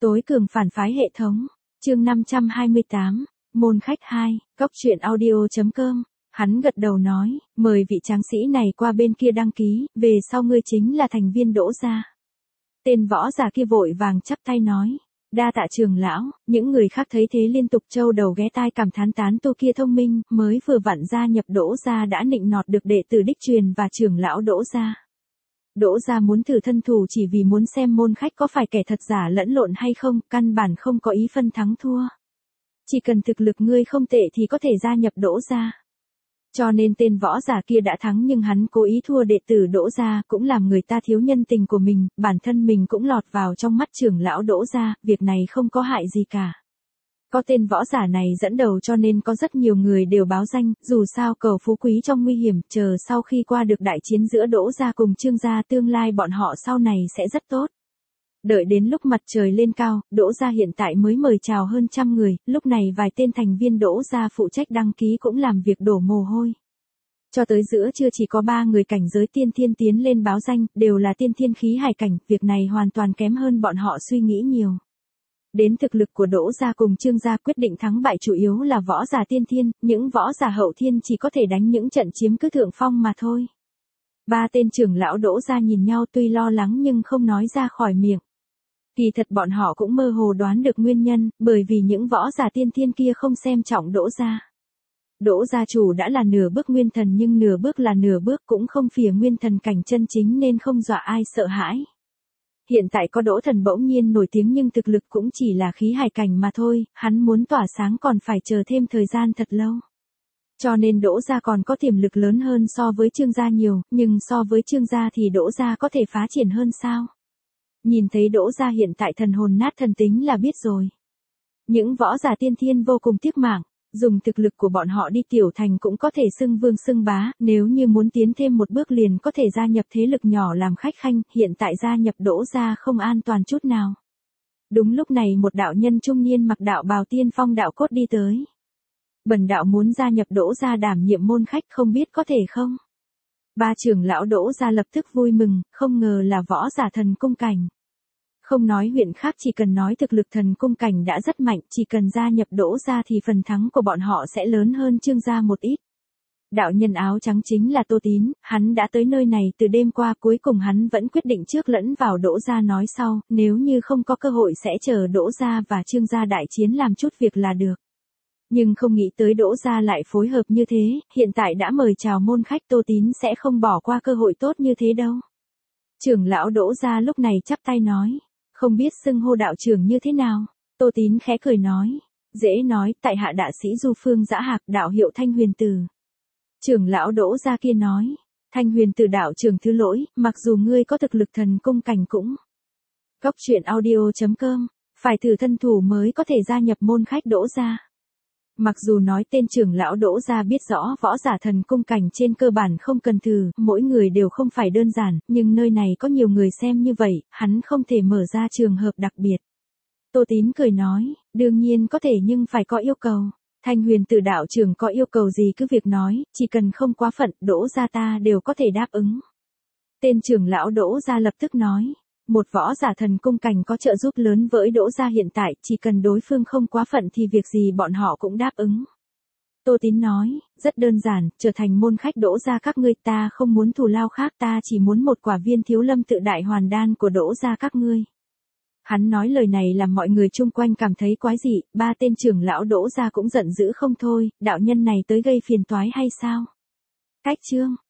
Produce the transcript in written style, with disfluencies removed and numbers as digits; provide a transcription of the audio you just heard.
Tối cường phản phái hệ thống. Chương 528. Môn khách 2. Cốc truyện audio.com. Hắn gật đầu nói, mời vị tráng sĩ này qua bên kia đăng ký, về sau ngươi chính là thành viên Đỗ gia. Tên võ giả kia vội vàng chắp tay nói, đa tạ trưởng lão. Những người khác thấy thế liên tục trâu đầu ghé tai cảm thán tán tu kia thông minh, mới vừa vặn gia nhập Đỗ gia đã nịnh nọt được đệ tử đích truyền và trưởng lão Đỗ gia. Đỗ gia muốn thử thân thủ chỉ vì muốn xem môn khách có phải kẻ thật giả lẫn lộn hay không, căn bản không có ý phân thắng thua. Chỉ cần thực lực ngươi không tệ thì có thể gia nhập Đỗ gia. Cho nên tên võ giả kia đã thắng nhưng hắn cố ý thua đệ tử Đỗ gia cũng làm người ta thiếu nhân tình của mình, bản thân mình cũng lọt vào trong mắt trưởng lão Đỗ gia, việc này không có hại gì cả. Có tên võ giả này dẫn đầu cho nên có rất nhiều người đều báo danh, dù sao cầu phú quý trong nguy hiểm, chờ sau khi qua được đại chiến giữa Đỗ gia cùng Trương gia tương lai bọn họ sau này sẽ rất tốt. Đợi đến lúc mặt trời lên cao, Đỗ gia hiện tại mới mời chào hơn 100 người, lúc này vài tên thành viên Đỗ gia phụ trách đăng ký cũng làm việc đổ mồ hôi. Cho tới giữa trưa chỉ có 3 người cảnh giới tiên thiên tiến lên báo danh, đều là tiên thiên khí hải cảnh, việc này hoàn toàn kém hơn bọn họ suy nghĩ nhiều. Đến thực lực của Đỗ gia cùng Trương gia quyết định thắng bại chủ yếu là võ giả tiên thiên, những võ giả hậu thiên chỉ có thể đánh những trận chiếm cứ thượng phong mà thôi. 3 tên trưởng lão Đỗ gia nhìn nhau tuy lo lắng nhưng không nói ra khỏi miệng. Kỳ thật bọn họ cũng mơ hồ đoán được nguyên nhân, bởi vì những võ giả tiên thiên kia không xem trọng Đỗ gia. Đỗ gia chủ đã là nửa bước nguyên thần nhưng nửa bước là nửa bước cũng không phìa nguyên thần cảnh chân chính nên không dọa ai sợ hãi. Hiện tại có Đỗ thần bỗng nhiên nổi tiếng nhưng thực lực cũng chỉ là khí hải cảnh mà thôi, hắn muốn tỏa sáng còn phải chờ thêm thời gian thật lâu. Cho nên Đỗ gia còn có tiềm lực lớn hơn so với Trương gia nhiều, nhưng so với Trương gia thì Đỗ gia có thể phá triển hơn sao? Nhìn thấy Đỗ gia hiện tại thần hồn nát thần tính là biết rồi. Những võ giả tiên thiên vô cùng tiếc mạng, dùng thực lực của bọn họ đi tiểu thành cũng có thể xưng vương xưng bá, nếu như muốn tiến thêm một bước liền có thể gia nhập thế lực nhỏ làm khách khanh, hiện tại gia nhập Đỗ gia không an toàn chút nào. Đúng lúc này một đạo nhân trung niên mặc đạo bào tiên phong đạo cốt đi tới. Bần đạo muốn gia nhập Đỗ gia đảm nhiệm môn khách không biết có thể không? 3 trưởng lão Đỗ gia lập tức vui mừng, không ngờ là võ giả thần cung cảnh. Không nói huyện khác chỉ cần nói thực lực thần cung cảnh đã rất mạnh, chỉ cần gia nhập Đỗ gia thì phần thắng của bọn họ sẽ lớn hơn Trương gia một ít. Đạo nhân áo trắng chính là Tô Tín, hắn đã tới nơi này từ đêm qua, cuối cùng hắn vẫn quyết định trước lẫn vào Đỗ gia nói sau, nếu như không có cơ hội sẽ chờ Đỗ gia và Trương gia đại chiến làm chút việc là được. Nhưng không nghĩ tới Đỗ gia lại phối hợp như thế, hiện tại đã mời chào môn khách, Tô Tín sẽ không bỏ qua cơ hội tốt như thế đâu. Trưởng lão Đỗ gia lúc này chắp tay nói, không biết xưng hô đạo trưởng như thế nào? Tô Tín khẽ cười nói, dễ nói, tại hạ đạ sĩ Du Phương Dã Hạc, đạo hiệu Thanh Huyền Tử. Trưởng lão Đỗ gia kia nói, Thanh Huyền Tử đạo trưởng thứ lỗi, mặc dù ngươi có thực lực thần cung cảnh cũng. Cốc truyện audio.com, phải thử thân thủ mới có thể gia nhập môn khách Đỗ gia. Mặc dù nói tên trưởng lão Đỗ gia biết rõ võ giả thần cung cảnh trên cơ bản không cần thử, mỗi người đều không phải đơn giản, nhưng nơi này có nhiều người xem như vậy, hắn không thể mở ra trường hợp đặc biệt. Tô Tín cười nói, đương nhiên có thể nhưng phải có yêu cầu. Thanh Huyền Tử đạo trưởng có yêu cầu gì cứ việc nói, chỉ cần không quá phận, Đỗ gia ta đều có thể đáp ứng. Tên trưởng lão Đỗ gia lập tức nói, một võ giả thần cung cảnh có trợ giúp lớn với Đỗ gia hiện tại, chỉ cần đối phương không quá phận thì việc gì bọn họ cũng đáp ứng. Tô Tín nói, rất đơn giản, trở thành môn khách Đỗ gia các ngươi, ta không muốn thù lao khác, ta chỉ muốn một quả viên thiếu lâm tự đại hoàn đan của Đỗ gia các ngươi. Hắn nói lời này làm mọi người chung quanh cảm thấy quái dị, 3 tên trưởng lão Đỗ gia cũng giận dữ không thôi, đạo nhân này tới gây phiền toái hay sao? Cách chương